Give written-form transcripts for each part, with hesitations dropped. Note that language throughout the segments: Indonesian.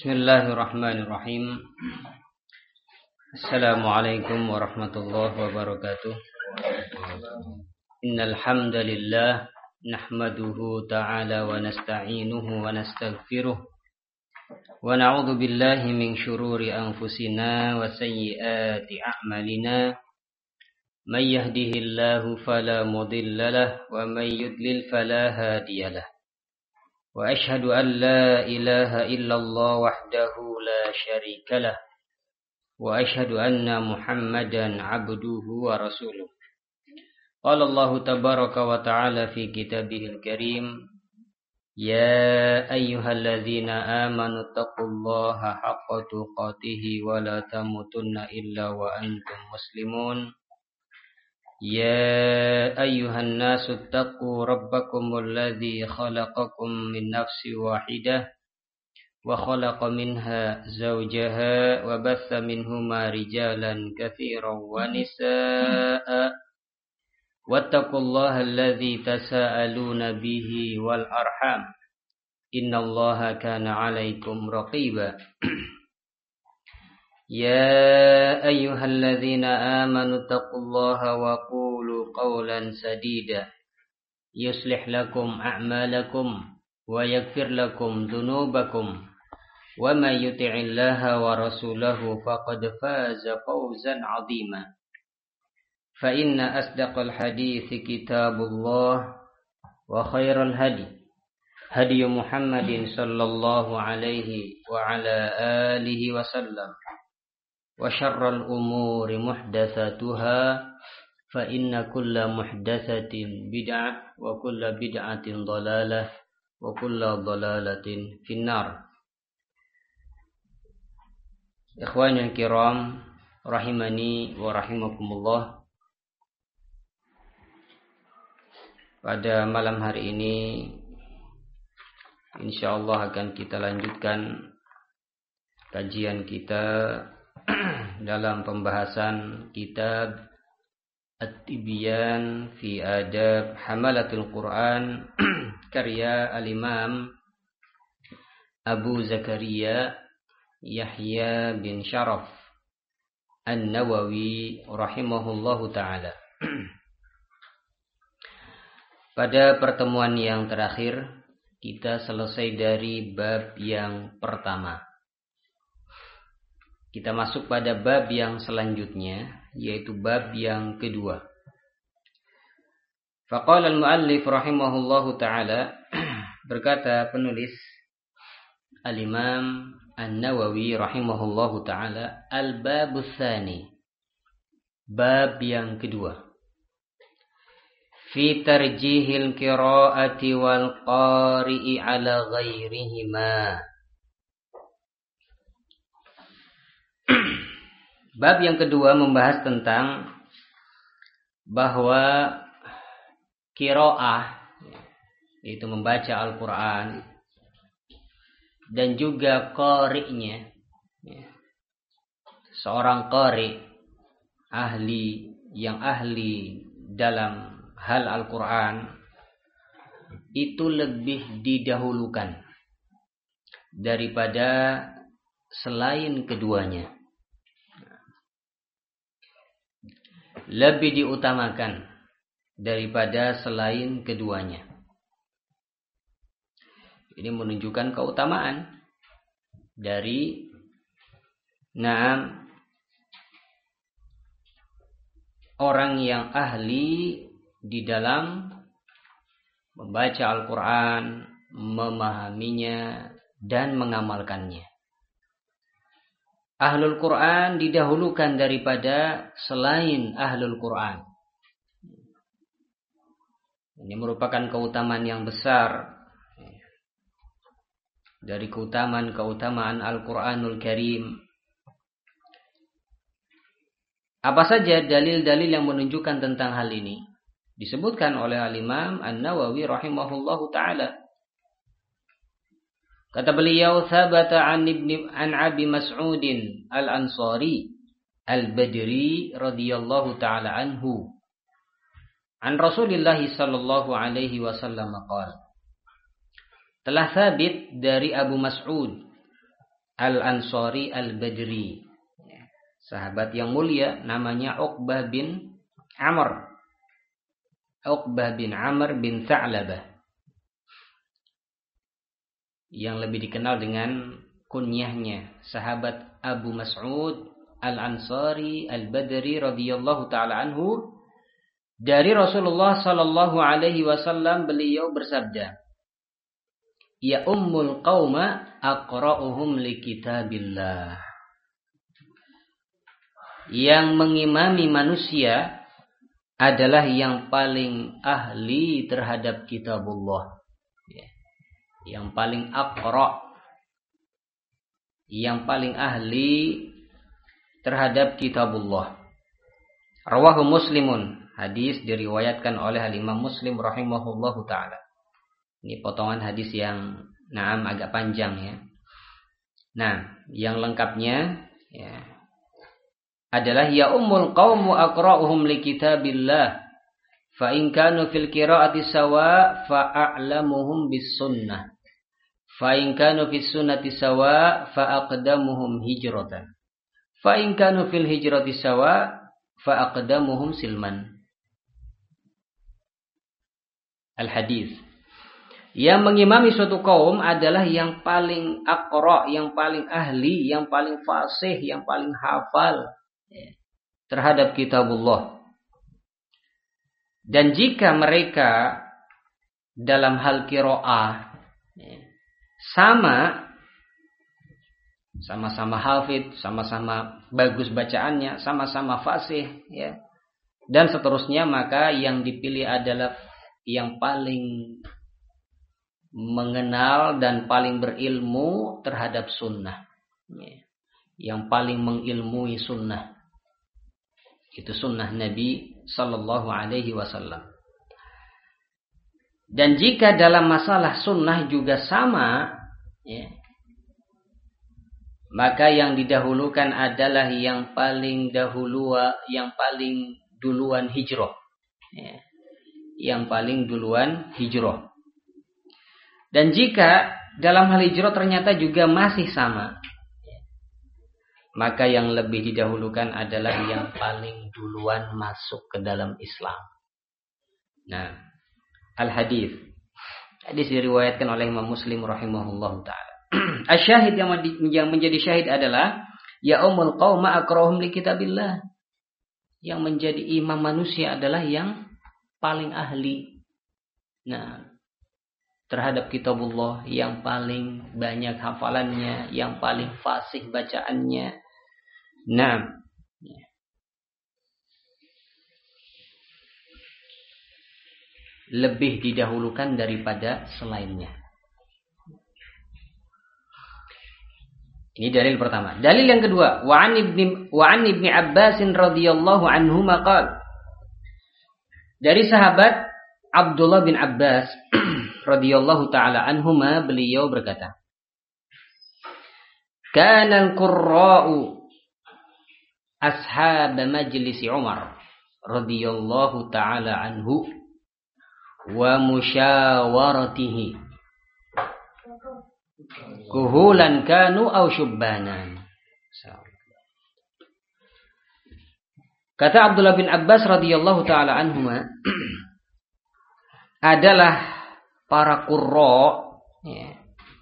Bismillahirrahmanirrahim. Assalamualaikum warahmatullahi wabarakatuh. Innal hamdalillah nahmaduhu ta'ala wa nasta'inuhu wa nastaghfiruh wa na'udzu billahi min shururi anfusina wa sayyiati a'malina. May yahdihillahu fala mudilla lahu wa may yudlil fala hadiya lahu. وأشهد أن لا إله إلا الله وحده لا شريك له وأشهد أن محمدا عبده ورسوله. قال الله تبارك وتعالى في كتابه الكريم يا أيها الذين آمنوا اتقوا الله حق تقاته ولا تموتن إلا وأنتم مسلمون. يا أيها الناس اتقوا ربكم الذي خلقكم من نفس واحدة وخلق منها زوجها وبث منهما رجالا كثيرا ونساء واتقوا الله الذي تساءلون به والأرحام إن الله كان عليكم رقيبا. يا أيها الذين آمنوا اتقوا الله وقولوا قولا سديدا يصلح لكم أعمالكم ويغفر لكم ذنوبكم ومن يطع الله ورسوله فقد فاز فوزا عظيما. فإن أصدق الحديث كتاب الله وخير الهدي هدي محمد صلى الله عليه وعلى آله وسلم وشر الأمور محدثاتها فإن كل محدثة بدعة وكل بدعة ضلالة وكل ضلالة في النار. Ikhwani al-kiram rahimani wa rahimakumullah. Pada malam hari ini insyaallah akan kita lanjutkan kajian kita dalam pembahasan kitab At-Tibyan fi Adab Hamalatul Quran karya al-Imam Abu Zakaria Yahya bin Sharaf An-Nawawi rahimahullahu ta'ala. Pada pertemuan yang terakhir kita selesai dari bab yang pertama. Kita masuk pada bab yang selanjutnya, yaitu bab yang kedua. Faqala al-muallif rahimahullahu ta'ala, berkata penulis al-Imam An-Nawawi rahimahullahu ta'ala, al-babus tsani, bab yang kedua. Fi tarjihil qiraati wal qari'i ala ghairihima. Bab yang kedua membahas tentang bahwa qiraah, yaitu membaca Al-Quran, dan juga qari'nya, seorang qari, yang ahli dalam hal Al-Quran, itu lebih didahulukan daripada selain keduanya. Lebih diutamakan daripada selain keduanya. Ini menunjukkan keutamaan dari orang yang ahli di dalam membaca Al-Quran, memahaminya, dan mengamalkannya. Ahlul Quran didahulukan daripada selain Ahlul Quran. Ini merupakan keutamaan yang besar dari keutamaan Al-Quranul Karim. Apa saja dalil-dalil yang menunjukkan tentang hal ini? Disebutkan oleh Al-Imam An-Nawawi rahimahullahu ta'ala. Kata beliau, thabata an Abi Mas'udin al-Ansari al-Badri radhiyallahu ta'ala anhu an Rasulillah sallallahu alaihi wasallam qala. Telah sabit dari Abu Mas'ud Al-Ansari Al-Badri. Sahabat yang mulia namanya Uqbah bin Amr. Uqbah bin Amr bin Tha'labah. Yang lebih dikenal dengan kunyahnya sahabat Abu Mas'ud Al-Ansari Al-Badri radhiyallahu taala anhu. Dari Rasulullah sallallahu alaihi wasallam beliau bersabda, "Ya ummul qauma aqra'uhum li kitabillah." Yang mengimami manusia adalah yang paling ahli terhadap kitabullah. Yang paling aqra', yang paling ahli terhadap kitabullah. Rawahu Muslimun. Hadis diriwayatkan oleh Imam Muslim rahimahullahu taala. Ini potongan hadis yang agak panjang ya. Nah, yang lengkapnya ya adalah ya ummul qaumu aqra'uhum li kitabillah fa in kanu fil qira'ati sawa fa a'lamuhum bis sunnah fa in kanu fis sunnati sawa fa aqdamuhum hijratan fa in kanu fil hijrati sawa fa aqdamuhum silman. Al-hadis. Yang mengimami suatu kaum adalah yang paling aqra, yang paling ahli, yang paling fasih, yang paling hafal terhadap kitabullah. Dan jika mereka dalam hal qiraah sama-sama hafid, sama-sama bagus bacaannya, sama-sama fasih ya. Dan seterusnya, maka yang dipilih adalah yang paling mengenal dan paling berilmu terhadap sunnah. Yang paling mengilmui sunnah. Itu sunnah Nabi sallallahu alaihi wasallam. Dan jika dalam masalah sunnah juga sama, ya, maka yang didahulukan adalah yang paling duluan hijrah. Ya. Yang paling duluan hijrah. Dan jika dalam hal hijrah ternyata juga masih sama, maka yang lebih didahulukan adalah yang paling duluan masuk ke dalam Islam. Nah, al-hadis. Hadis diriwayatkan oleh Imam Muslim rahimahullahu taala. Asyahid yang menjadi syahid adalah ya ummul qauma aqra'uhum li kitabillah. Yang menjadi imam manusia adalah yang paling ahli terhadap kitabullah, yang paling banyak hafalannya, yang paling fasih bacaannya. Nah, lebih didahulukan daripada selainnya. Ini dalil pertama. Dalil yang kedua, wa an ibni Abbas radhiyallahu anhuma qala. Dari sahabat Abdullah bin Abbas radhiyallahu taala anhuma, beliau berkata, "Kana al-qurra'u ashab majlis Umar radhiyallahu taala anhu wa musyawaratihi kuhulan kanu aw syubbanan." Kata Abdullah bin Abbas radhiyallahu taala anhuma, adalah para qurra, ya.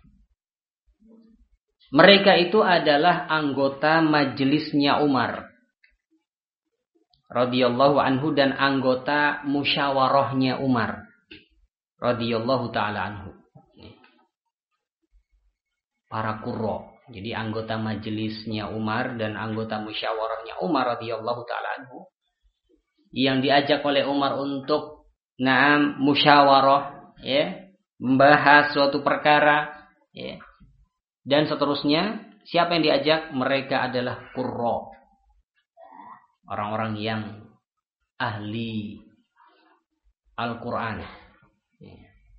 Mereka itu adalah anggota majelisnya Umar radhiyallahu anhu dan anggota musyawarahnya Umar radhiyallahu taala anhu. Para qurra. Jadi anggota majelisnya Umar dan anggota musyawarahnya Umar radhiyallahu taala anhu, yang diajak oleh Umar untuk musyawarah, ya, membahas suatu perkara, ya, dan seterusnya. Siapa yang diajak? Mereka adalah qurra, orang-orang yang ahli Al-Quran. Ya.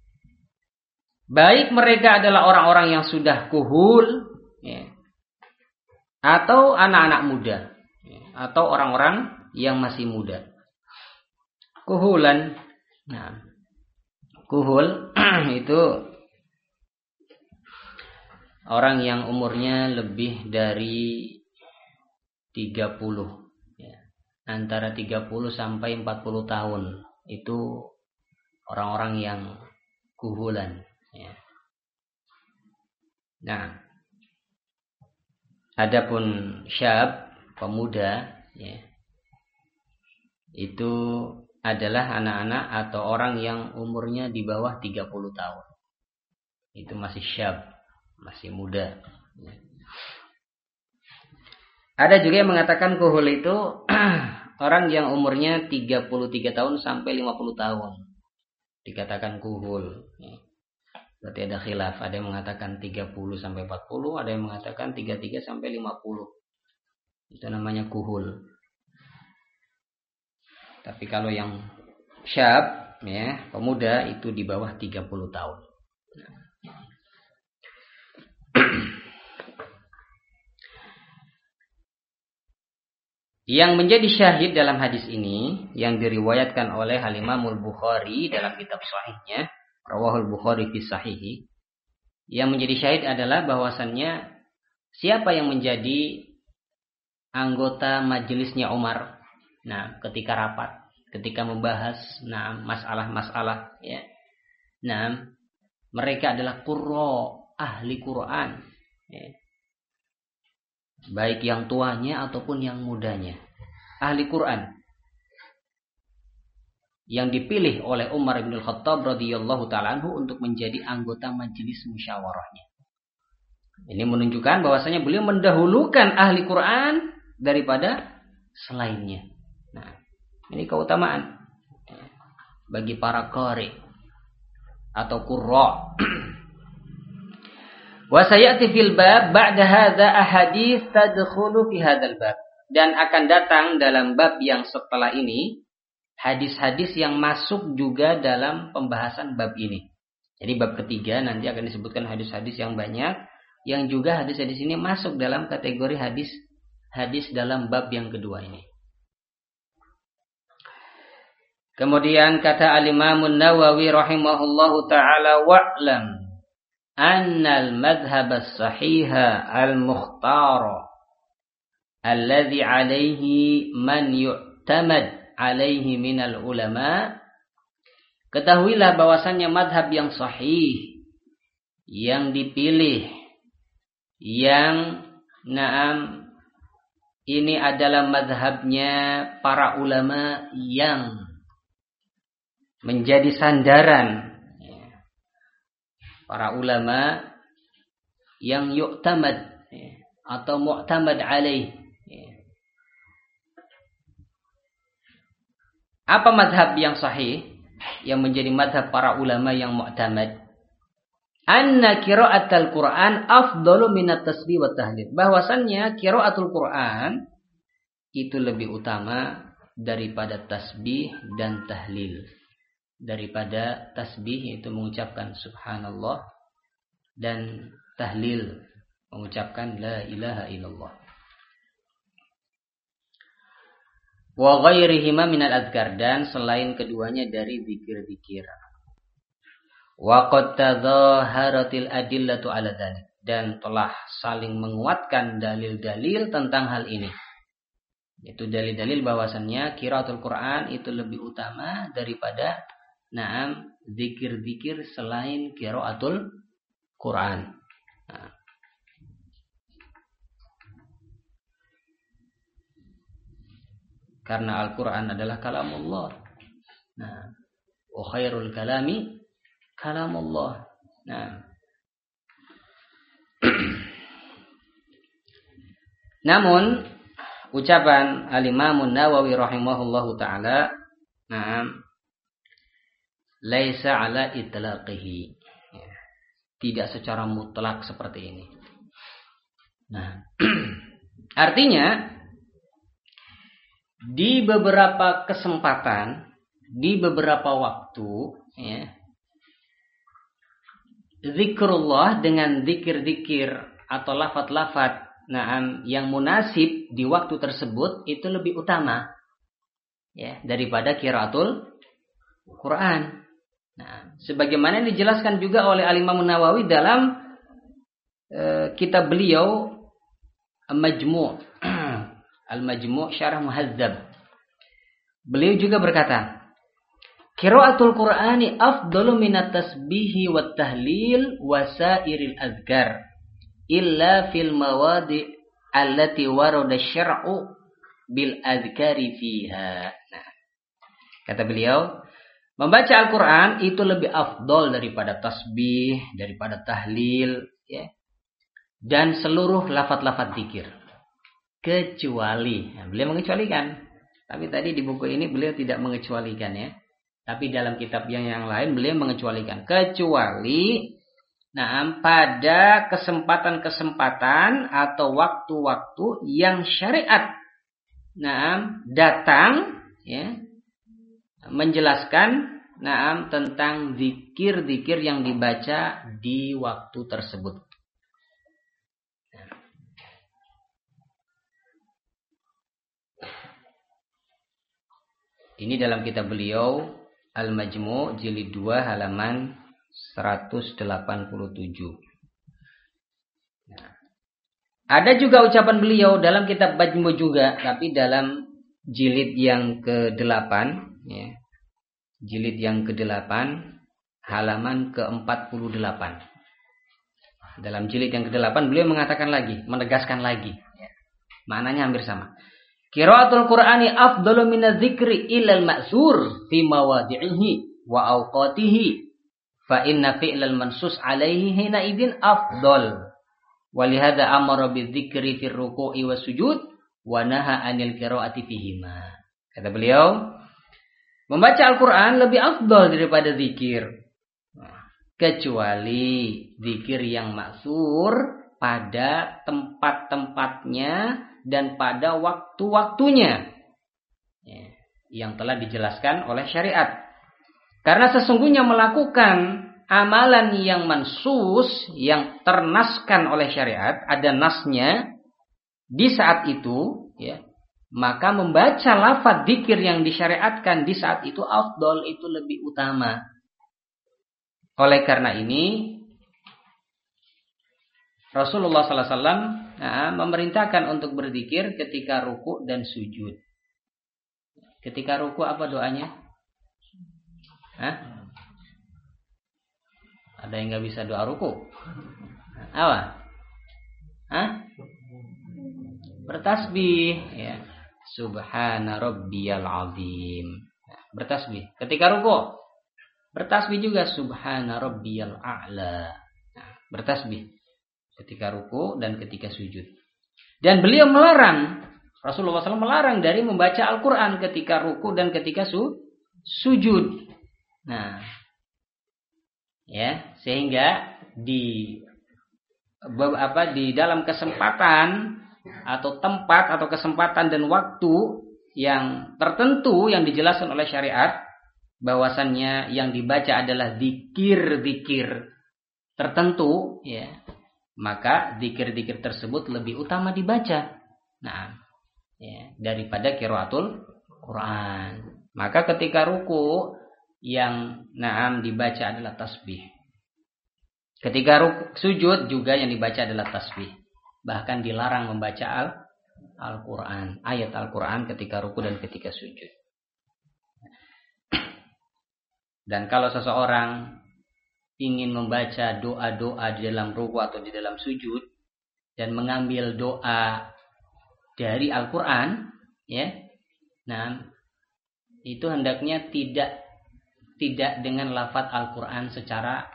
Baik mereka adalah orang-orang yang sudah kuhul, ya, atau anak-anak muda, ya, atau orang-orang yang masih muda. Kuhulan, kuhul itu orang yang umurnya lebih dari 30, ya. Antara 30 sampai 40 tahun itu orang-orang yang kuhulan, ya. Nah, adapun syab, pemuda, ya, itu adalah anak-anak atau orang yang umurnya di bawah 30 tahun. Itu masih syab, masih muda, ya. Ada juga yang mengatakan kuhul itu orang yang umurnya 33 tahun sampai 50 tahun. Dikatakan kuhul, ya. Berarti ada khilaf. Ada yang mengatakan 30 sampai 40, ada yang mengatakan 33 sampai 50. Itu namanya kuhul. Tapi kalau yang syab, ya, pemuda, itu di bawah 30 tahun. Yang menjadi syahid dalam hadis ini yang diriwayatkan oleh Al-Imamul Bukhari dalam kitab sahihnya, Rawahul Bukhari fi Sahihi, yang menjadi syahid adalah bahwasannya siapa yang menjadi anggota majelisnya Umar, nah, ketika rapat, ketika membahas masalah-masalah, ya. Nah, mereka adalah qurra, ahli Quran, ya. Baik yang tuanya ataupun yang mudanya, ahli Quran, yang dipilih oleh Umar bin Khattab radhiyallahu ta'ala anhu untuk menjadi anggota majelis musyawarahnya. Ini menunjukkan bahwasanya beliau mendahulukan ahli Quran daripada selainnya. Nah, ini keutamaan bagi para qari atau qurra. Wa sayati fil bab ba'da hadza ahadits tadkhulu fi hadzal bab, dan akan datang dalam bab yang setelah ini hadis-hadis yang masuk juga dalam pembahasan bab ini. Jadi bab ketiga nanti akan disebutkan hadis-hadis yang banyak, yang juga hadis-hadis ini masuk dalam kategori hadis dalam bab yang kedua ini. Kemudian kata Al-Imam An-Nawawi rahimahullahu ta'ala, wa'lam annal madhhab as-sahiha al-mukhtara alladhi alaihi man yu'tamad alaihi minal ulama. Ketahuilah bahwasannya madhab yang sahih, yang dipilih, yang ini adalah madhabnya para ulama yang menjadi sandaran, para ulama yang yu'tamad atau mu'tamad alaih. Apa madhab yang sahih, yang menjadi madhab para ulama yang mu'tamad? Anna qira'atul Qur'an afdalu minat tasbih wa tahlil. Bahwasannya qira'atul Qur'an itu lebih utama daripada tasbih dan tahlil. Daripada tasbih itu mengucapkan subhanallah, dan tahlil mengucapkan la ilaha illallah. Wa ghairihima minal adhkar, dan selain keduanya dari zikir-zikir. Wa qad tadhaharatil adillatu ala dzalik, dan telah saling menguatkan dalil-dalil tentang hal ini. Itu dalil-dalil bahwasannya qiraatul Quran itu lebih utama daripada zikir-zikir selain qiraatul Quran. Nah. Karena Al-Quran adalah kalamullah. Nah, wa khairul kalami kalamullah. Nah. Namun ucapan Al-Imam An-Nawawi rahimahullahu taala, laisa ala itlaqihi, tidak secara mutlak seperti ini. Nah, artinya di beberapa kesempatan, di beberapa waktu, ya, zikrullah dengan zikir-zikir atau lafaz-lafaz yang munasib di waktu tersebut itu lebih utama, ya, daripada qiraatul Quran. Nah, sebagaimana dijelaskan juga oleh Al-Imam Nawawi dalam kitab beliau Majmu' Al-Majmu' Syarah Muhadzab. Beliau juga berkata, qiraatul Qur'ani afdalu minat tasbihi wat tahlil wa sairil azkar illa fil mawadi' allati warada syar'u bil azkari fiha. Nah, kata beliau, membaca Al-Qur'an itu lebih afdol daripada tasbih, daripada tahlil, ya. Dan seluruh lafaz-lafaz zikir. Kecuali, nah, beliau mengecualikan. Tapi tadi di buku ini beliau tidak mengecualikan, ya. Tapi dalam kitab yang lain beliau mengecualikan. Kecuali pada kesempatan-kesempatan atau waktu-waktu yang syariat datang, ya, menjelaskan tentang zikir-zikir yang dibaca di waktu tersebut. Ini dalam kitab beliau Al-Majmu' jilid 2 halaman 187. Nah, ada juga ucapan beliau dalam kitab Majmu' juga, tapi dalam jilid yang ke-8, ya. Jilid yang ke-8 halaman ke-48. Dalam jilid yang ke-8 beliau mengatakan lagi, menegaskan lagi, ya. Maknanya hampir sama. Qiraatul Qur'ani afdalu minadz dzikri ilal ma'sur fi mawadi'ihi wa awqatihi fa inna fi'lal mansus 'alaihi hina idzin afdal. Wa lihadza amara bidzikri fir ruku'i was sujud wa naha 'anil qiraati fihima. Kata beliau, membaca Al-Qur'an lebih afdal daripada zikir. Kecuali zikir yang maksur pada tempat-tempatnya dan pada waktu-waktunya, ya, yang telah dijelaskan oleh syariat. Karena sesungguhnya melakukan amalan yang mansus, yang ternaskan oleh syariat, ada nasnya di saat itu, ya, maka membaca lafaz dzikir yang disyariatkan di saat itu afdol, itu lebih utama. Oleh karena ini Rasulullah sallallahu alaihi wasallam memerintahkan untuk berzikir ketika ruku dan sujud. Ketika ruku apa doanya? Ada yang nggak bisa doa ruku? Apa? Bertasbih, ya. Subhana rabbiyal azim. Bertasbih. Ketika ruku, bertasbih juga subhana rabbiyal a'la. Bertasbih ketika ruku dan ketika sujud. Dan beliau melarang, Rasulullah SAW melarang dari membaca Al-Quran ketika ruku dan ketika sujud. Nah, ya, sehingga di dalam kesempatan atau tempat atau kesempatan dan waktu yang tertentu yang dijelaskan oleh syariat, bahwasannya yang dibaca adalah zikir-zikir tertentu, ya, maka zikir-zikir tersebut lebih utama dibaca, ya, daripada qiraatul Quran. Maka ketika ruku yang dibaca adalah tasbih. Ketika sujud juga yang dibaca adalah tasbih. Bahkan dilarang membaca Al-Quran, ayat Al-Quran ketika ruku dan ketika sujud. Dan kalau seseorang ingin membaca doa-doa di dalam ruku atau di dalam sujud dan mengambil doa dari Al-Quran, ya, itu hendaknya tidak dengan lafaz Al-Quran secara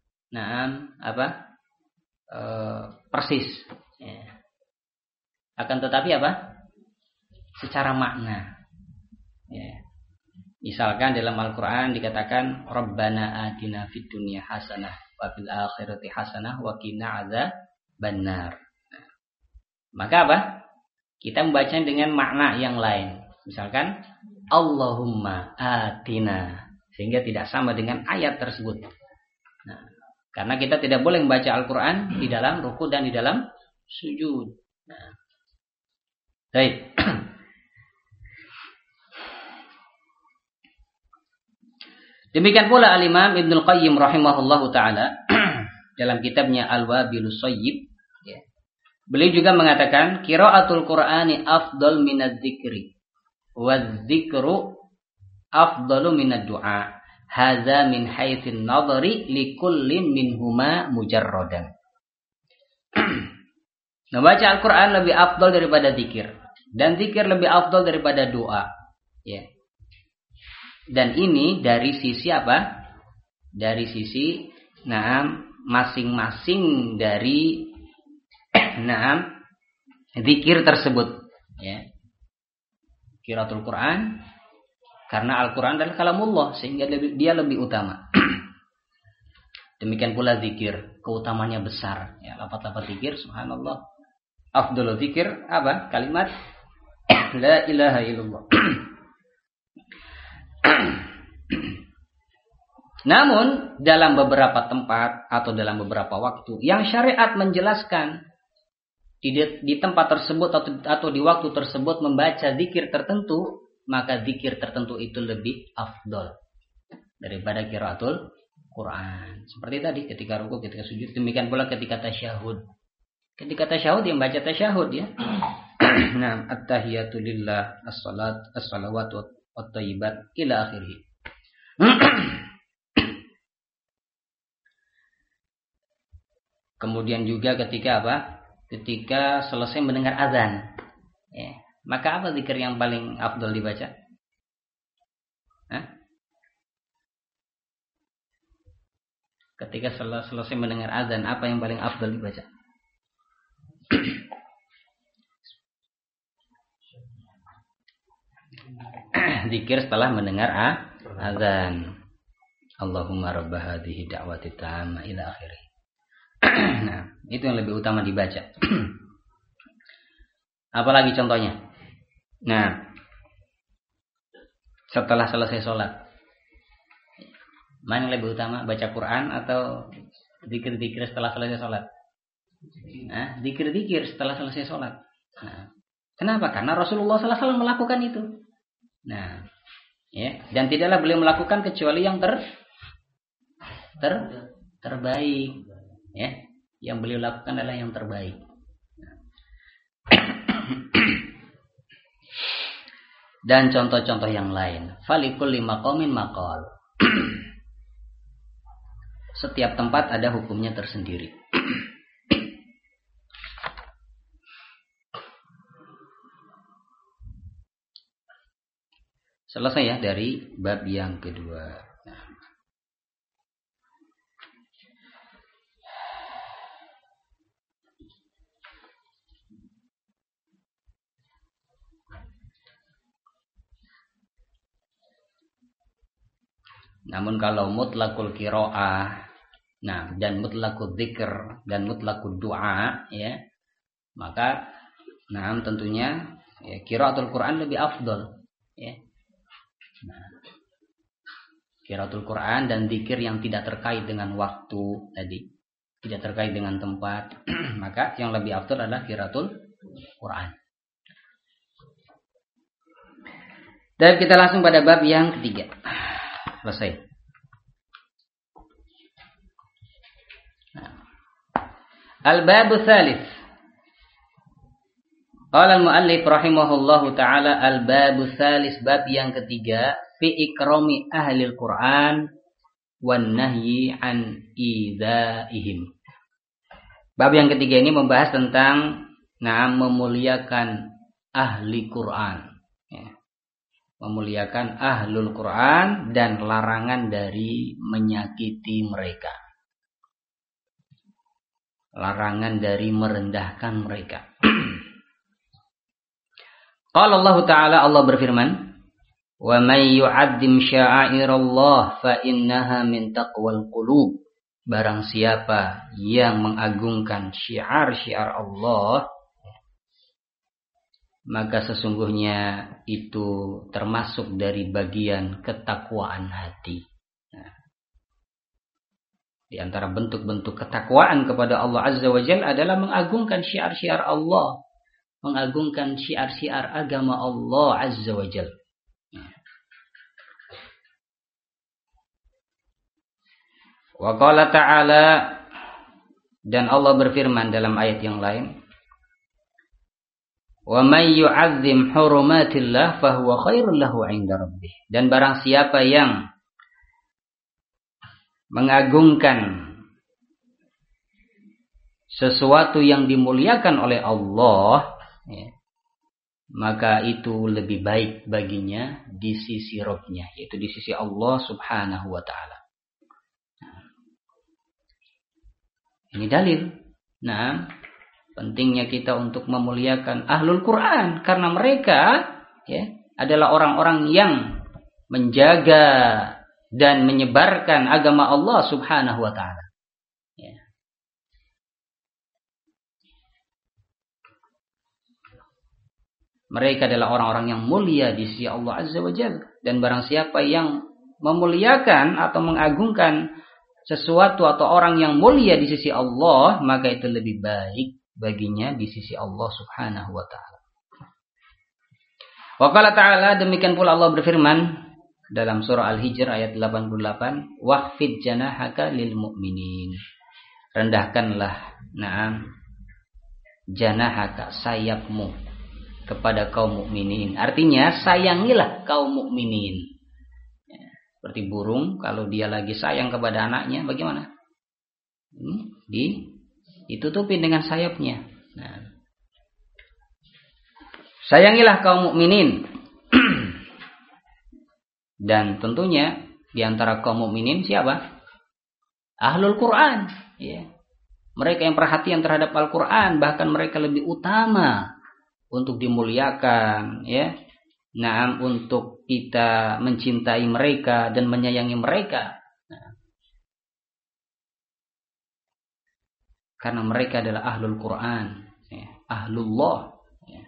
persis, ya. Akan tetapi secara makna, ya. Misalkan dalam Al-Quran dikatakan Rabbana atina fid dunya hasanah wa fil akhirati hasanah wa qina adzabannar. Maka kita membaca dengan makna yang lain. Misalkan Allahumma atina, sehingga tidak sama dengan ayat tersebut. Karena kita tidak boleh membaca Al-Quran di dalam ruku dan di dalam sujud. Baik. Demikian pula Al-Imam Ibnul Qayyim rahimahullahu ta'ala dalam kitabnya Al-Wabilus Shayyib, Beliau juga mengatakan qiraatul Qur'ani afdal minadz dzikri wadz-dzikru afdalu minad du'a. Hadza min haitsin nadhari likullin minhuma mujarradan. Membaca Al-Qur'an lebih afdal daripada zikir dan zikir lebih afdal daripada doa, ya. Dan ini dari sisi apa? Dari sisi masing-masing dari zikir tersebut, ya. Qiraatul Quran karena Al-Quran adalah kalamullah sehingga dia lebih utama. Demikian pula zikir, keutamanya besar, ya. Lafaz-lafaz zikir subhanallah. Afdhalul zikir apa? Kalimat la ilaha illallah. Namun dalam beberapa tempat atau dalam beberapa waktu yang syariat menjelaskan di tempat tersebut atau di waktu tersebut membaca zikir tertentu, maka zikir tertentu itu lebih afdol daripada qiraatul Quran. Seperti tadi ketika rukuk, ketika sujud, demikian pula ketika tasyahud. Ketika tasyahud yang baca tasyahud, ya. Nah, at-tahiyatu lillah, as-salawatu wat-thayyibat ila akhirih. Kemudian juga ketika apa? Ketika selesai mendengar azan, ya. Maka apa zikir yang paling afdal dibaca? Ketika selesai mendengar azan, apa yang paling afdal dibaca? Zikir setelah mendengar azan. Allahumma rabb hadhihi da'wati tamma ila akhirih. Nah, itu yang lebih utama dibaca. Apalagi contohnya? Nah, setelah selesai sholat, mana yang lebih utama, baca Quran atau zikir-zikir setelah selesai sholat? Nah, zikir-zikir setelah selesai sholat. Nah, kenapa? Karena Rasulullah SAW melakukan itu. Nah, ya, dan tidaklah beliau melakukan kecuali yang terbaik, ya. Yang beliau lakukan adalah yang terbaik. Dan contoh-contoh yang lain. Falikulli maqamin maqal. Setiap tempat ada hukumnya tersendiri. Selesai ya dari bab yang kedua. Namun kalau mutlakul qiraah, nah, dan mutlakul dzikr dan mutlakul doa, ya, maka tentunya ya, qiraatul Quran lebih afdal, ya. Nah, qiraatul Quran dan dzikir yang tidak terkait dengan waktu tadi, tidak terkait dengan tempat, maka yang lebih afdal adalah qiraatul Quran. Dan kita langsung pada bab yang ketiga. Selesai. Al-babu tsalits. Qala al-muallif rahimahullahu taala al-babu tsalits, bab yang ketiga, fi ikrami ahli al-Qur'an wan nahyi an idzaihim. Bab yang ketiga ini membahas tentang memuliakan ahli Quran, ya. Memuliakan ahlul Quran dan larangan dari menyakiti mereka. Larangan dari merendahkan mereka. Qala Allah Ta'ala, Allah berfirman, "Wa may yu'azzim sya'airallah fa innaha min taqwal qulub." Barang siapa yang mengagungkan syiar-syiar Allah, maka sesungguhnya itu termasuk dari bagian ketakwaan hati. Nah, di antara bentuk-bentuk ketakwaan kepada Allah Azza wa Jalla adalah mengagungkan syiar-syiar Allah, mengagungkan syiar-syiar agama Allah Azza wa Jalla. Wa qala ta'ala, dan Allah berfirman dalam ayat yang lain, Wa may yu'azzim hurumatillah fahuwa khairul lahu 'inda rabbih. Dan barang siapa yang mengagungkan sesuatu yang dimuliakan oleh Allah, ya, maka itu lebih baik baginya di sisi Rabb-nya, yaitu di sisi Allah Subhanahu wa taala. Ini dalil. Nah, pentingnya kita untuk memuliakan ahlul Quran karena mereka, ya, adalah orang-orang yang menjaga dan menyebarkan agama Allah Subhanahu wa taala. Ya. Mereka adalah orang-orang yang mulia di sisi Allah Azza wa Jalla, dan barang siapa yang memuliakan atau mengagungkan sesuatu atau orang yang mulia di sisi Allah, maka itu lebih baik baginya di sisi Allah Subhanahu wa taala. Wa qala ta'ala, demikian pula Allah berfirman dalam surah Al-Hijr ayat 88, waqfid janahaka lil mu'minin. Rendahkanlah, janahaka, sayapmu kepada kaum mukminin. Artinya sayangilah kaum mukminin. Ya, seperti burung kalau dia lagi sayang kepada anaknya, bagaimana? Ditutupin dengan sayapnya. Nah, sayangilah kaum mukminin. Dan tentunya di antara kaum mukminin siapa? Ahlul Quran. Ya. Mereka yang perhatian terhadap Al-Quran, bahkan mereka lebih utama untuk dimuliakan. Ya. Nah, untuk kita mencintai mereka dan menyayangi mereka. Karena mereka adalah ahlul Quran, ya, ahlullah. Ya.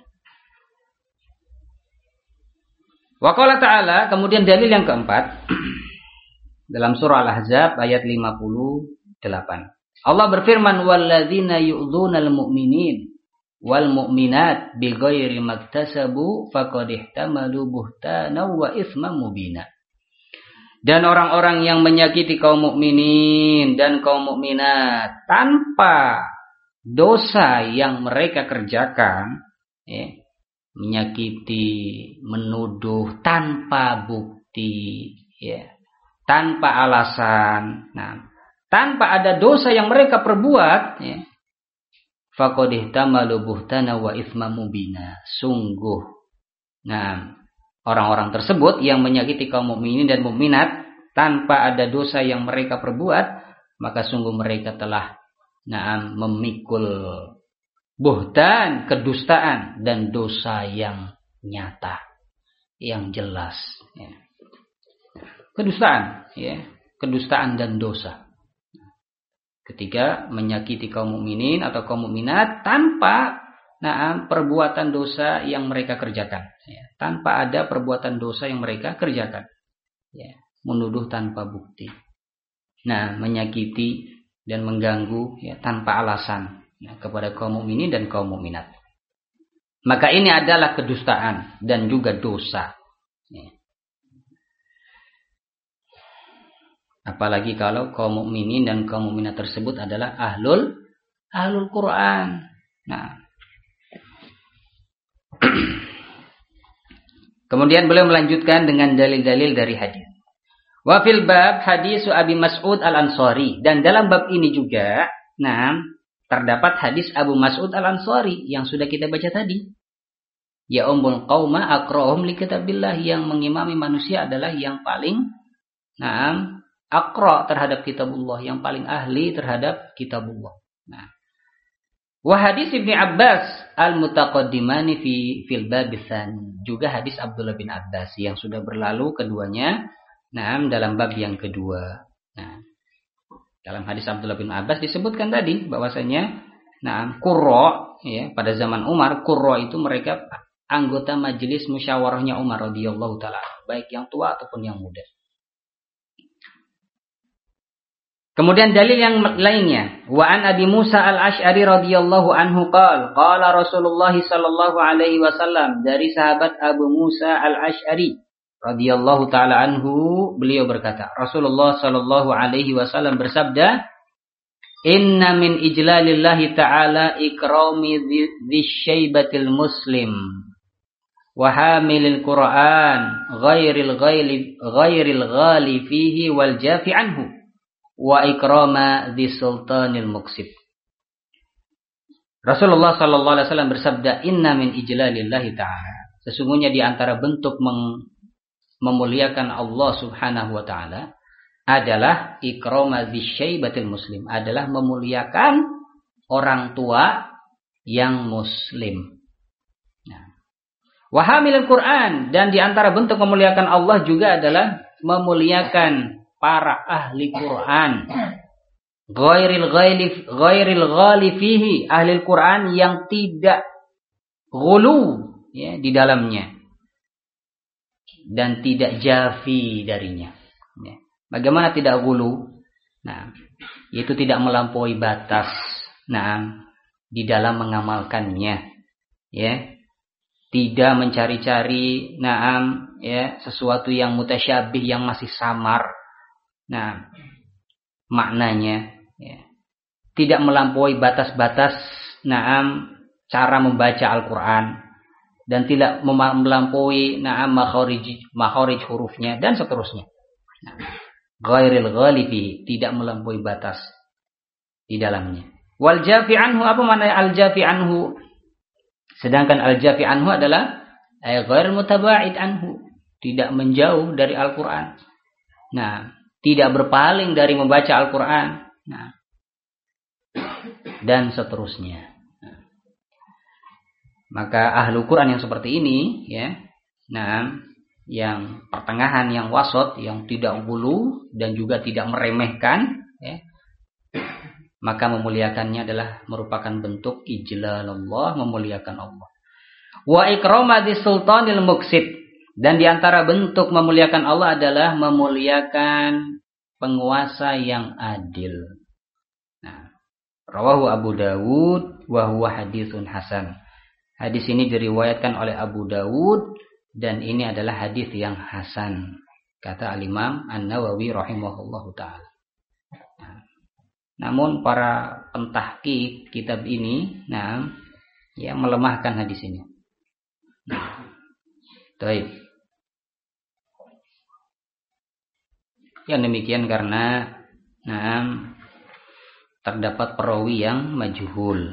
Wa qala ta'ala, kemudian dalil yang keempat dalam surah Al-Ahzab ayat 58. Allah berfirman, walladzina yu'dzunal mu'minin wal mu'minat bighairi maktasabu faqad ihtamalu buhtanan wa itsman mubina. Dan orang-orang yang menyakiti kaum mukminin dan kaum mukminat tanpa dosa yang mereka kerjakan, ya, menyakiti, menuduh tanpa bukti, ya, tanpa alasan, tanpa ada dosa yang mereka perbuat, ya, faqad ihtamalu buhtana wa itsman mubina. Sungguh, orang-orang tersebut yang menyakiti kaum mukminin dan mukminat tanpa ada dosa yang mereka perbuat, maka sungguh mereka telah memikul buhtan, kedustaan dan dosa yang nyata, yang jelas. Ya. Kedustaan, ya, kedustaan dan dosa. Ketika menyakiti kaum mukminin atau kaum mukminat tanpa perbuatan dosa yang mereka kerjakan, ya, tanpa ada perbuatan dosa yang mereka kerjakan, ya, menuduh tanpa bukti, menyakiti dan mengganggu, ya, tanpa alasan, ya, kepada kaum mukminin dan kaum mukminat, maka ini adalah kedustaan dan juga dosa, ya. Apalagi kalau kaum mukminin dan kaum mukminat tersebut adalah ahlul Quran. Kemudian beliau melanjutkan dengan dalil-dalil dari hadis. Wa fil bab hadis Abi Mas'ud Al-Ansari, dan dalam bab ini juga terdapat hadis Abu Mas'ud Al-Ansari yang sudah kita baca tadi. Ya ummul qauma aqra'uhum li kitabillah, yang mengimami manusia adalah yang paling aqra terhadap kitabullah, yang paling ahli terhadap kitabullah. Wa hadis Ibnu Abbas al-mutaqaddimani fil bab tsani, juga hadis Abdullah bin Abbas yang sudah berlalu keduanya, dalam bab yang kedua. Dalam hadis Abdullah bin Abbas disebutkan tadi bahwasanya qurra, ya, pada zaman Umar, qurra itu mereka anggota majelis musyawarahnya Umar radhiyallahu taala, baik yang tua ataupun yang muda. Kemudian dalil yang lainnya, wa an Abi Musa Al-Asy'ari radhiyallahu anhu qala Rasulullah sallallahu alaihi wasallam, dari sahabat Abu Musa Al-Asy'ari radhiyallahu taala anhu, beliau berkata, Rasulullah sallallahu alaihi wasallam bersabda, Inna min ijlalillahi ta'ala ikrami dzissyaibatil muslim wa hamilil Qur'an ghairil ghali fihi wal jafi anhu wa ikrama dzisultanil muqsib. Rasulullah sallallahu alaihi wasallam bersabda, "Inna min ijlalillahi ta'ala." Sesungguhnya di antara bentuk memuliakan Allah Subhanahu wa taala adalah ikrama dzisyaibatil muslim, adalah memuliakan orang tua yang muslim. Nah, wa hamilul Quran, dan di antara bentuk memuliakan Allah juga adalah memuliakan para ahli Quran. Ghairil ghali fihi, ahli Quran yang tidak ghulu ya di dalamnya dan tidak jafi darinya. Ya. Bagaimana tidak ghulu? Nah, yaitu tidak melampaui batas. Nah, di dalam mengamalkannya, ya. Tidak mencari-cari, ya, sesuatu yang mutasyabih, yang masih samar. Nah, maknanya, ya. Tidak melampaui batas-batas, cara membaca Al-Quran, dan tidak melampaui, makharij hurufnya dan seterusnya. Nah, ghairil ghalibi, tidak melampaui batas di dalamnya. Wal jafi anhu, apa makna al jafi anhu? Sedangkan al jafi anhu adalah ghairil mutaba'id anhu, tidak menjauh dari Al-Qur'an. Nah, tidak berpaling dari membaca Al-Qur'an. Nah, dan seterusnya. Nah, maka ahlu Qur'an yang seperti ini, ya. Nah, yang pertengahan, yang wasat, yang tidak ghulu dan juga tidak meremehkan, ya, maka memuliakannya adalah merupakan bentuk ijlalullah, memuliakan Allah. Wa ikrama dzisultanil muqsid, dan di antara bentuk memuliakan Allah adalah memuliakan penguasa yang adil. Nah, rawahu Abu Dawud wa huwa haditsun hasan. Hadis ini diriwayatkan oleh Abu Dawud dan ini adalah hadis yang hasan, kata Al-Imam An-Nawawi rahimahullahu taala. Namun para pentahqiq kitab ini, ya, melemahkan hadis ini. Baik. Yang demikian karena terdapat perawi yang majhul.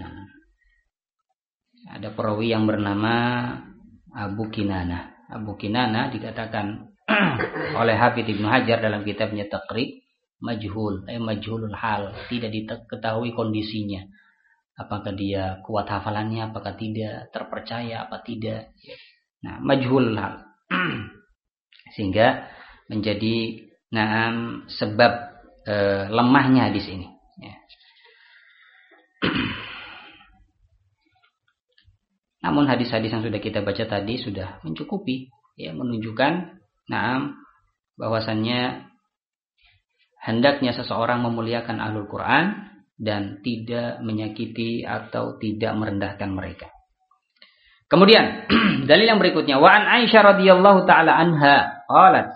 Ada perawi yang bernama Abu Kinanah. Abu Kinanah dikatakan oleh Hafidz Ibnu Hajar dalam kitabnya Taqrib, majhul, majhulul hal, tidak diketahui kondisinya. Apakah dia kuat hafalannya, apakah tidak, terpercaya apa tidak. Nah, majhulul hal. Sehingga menjadi sebab lemahnya hadis ini. Ya. Namun hadis-hadis yang sudah kita baca tadi sudah mencukupi, ya, menunjukkan bahwasannya hendaknya seseorang memuliakan ahlul Quran dan tidak menyakiti atau tidak merendahkan mereka. Kemudian dalil yang berikutnya, wa an Aisyah radhiyallahu taala anha qalat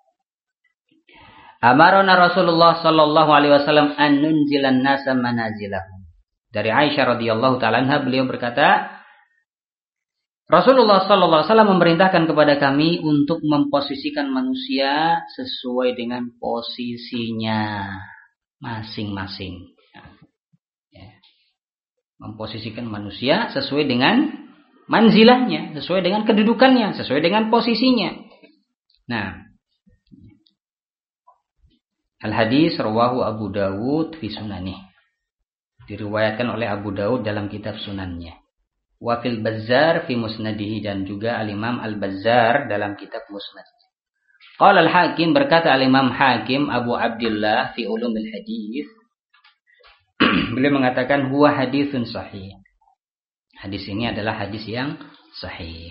amarana Rasulullah sallallahu alaihi wasallam an nunzilan nasa manazilahum. Dari Aisyah radhiyallahu taala anha, beliau berkata, Rasulullah sallallahu alaihi wasallam memerintahkan kepada kami untuk memposisikan manusia sesuai dengan posisinya masing-masing. Ya. Memposisikan manusia sesuai dengan manzilahnya, sesuai dengan kedudukannya, sesuai dengan posisinya. Nah, al-hadis rawahu Abu Dawud fi sunanih. Diriwayatkan oleh Abu Dawud dalam kitab sunannya. Wa fil Bazzar fi musnadihi, dan juga al-Imam Al-Bazzar dalam kitab musnad. Qala al-Hakim, berkata al-Imam Hakim Abu Abdullah fi ulumil hadis, beliau mengatakan huwa haditsun sahih. Hadis ini adalah hadis yang sahih.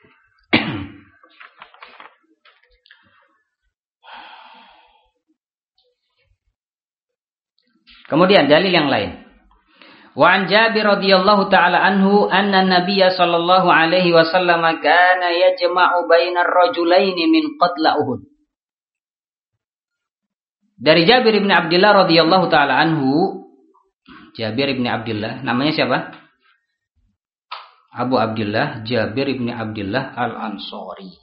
Kemudian dalil yang lain. Wa an Jabir radhiyallahu taala anhu anna Nabiyya sallallahu alaihi wasallam kana yajma'u bainar rajulaini min qatla Uhud. Dari Jabir bin Abdullah radhiyallahu taala anhu, Jabir ibn Abdullah. Namanya siapa? Abu Abdullah Jabir ibn Abdullah Al-Ansari.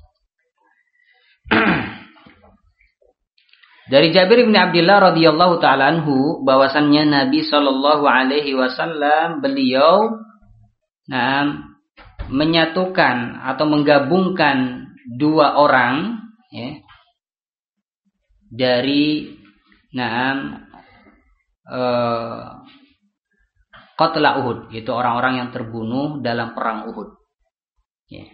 Dari Jabir bin Abdullah radhiyallahu taala anhu bahwasannya Nabi sallallahu alaihi wasallam beliau menyatukan atau menggabungkan dua orang ya, dari qatla Uhud, yaitu orang-orang yang terbunuh dalam perang Uhud. Ya.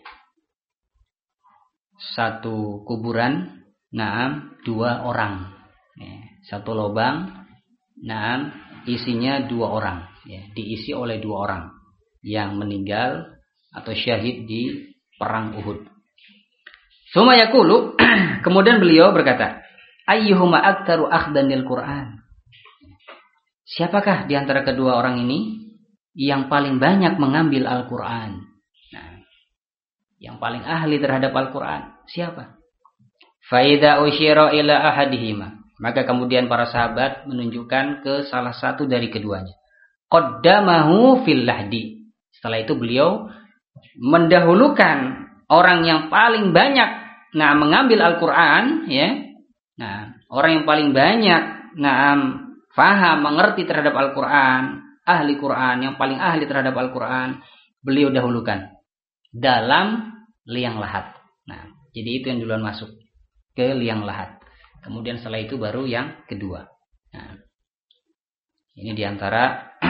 Satu kuburan, dua orang, satu lubang, isinya dua orang, diisi oleh dua orang yang meninggal atau syahid di perang Uhud. Suma yaqulu, kemudian beliau berkata, ayyuhuma aktsaru akhdanil Qur'an. Siapakah di antara kedua orang ini yang paling banyak mengambil Al-Qur'an? Yang paling ahli terhadap Al-Qur'an siapa? Faida usyira ila ahadihima. Maka kemudian para sahabat menunjukkan ke salah satu dari keduanya. Qaddamahu fil lahdi. Setelah itu beliau mendahulukan orang yang paling banyak mengambil Al-Qur'an, ya. Orang yang paling banyak faham, mengerti terhadap Al-Qur'an, ahli Qur'an, yang paling ahli terhadap Al-Qur'an, beliau dahulukan dalam liang lahat. Jadi itu yang duluan masuk ke liang lahat. Kemudian setelah itu baru yang kedua. Ini diantara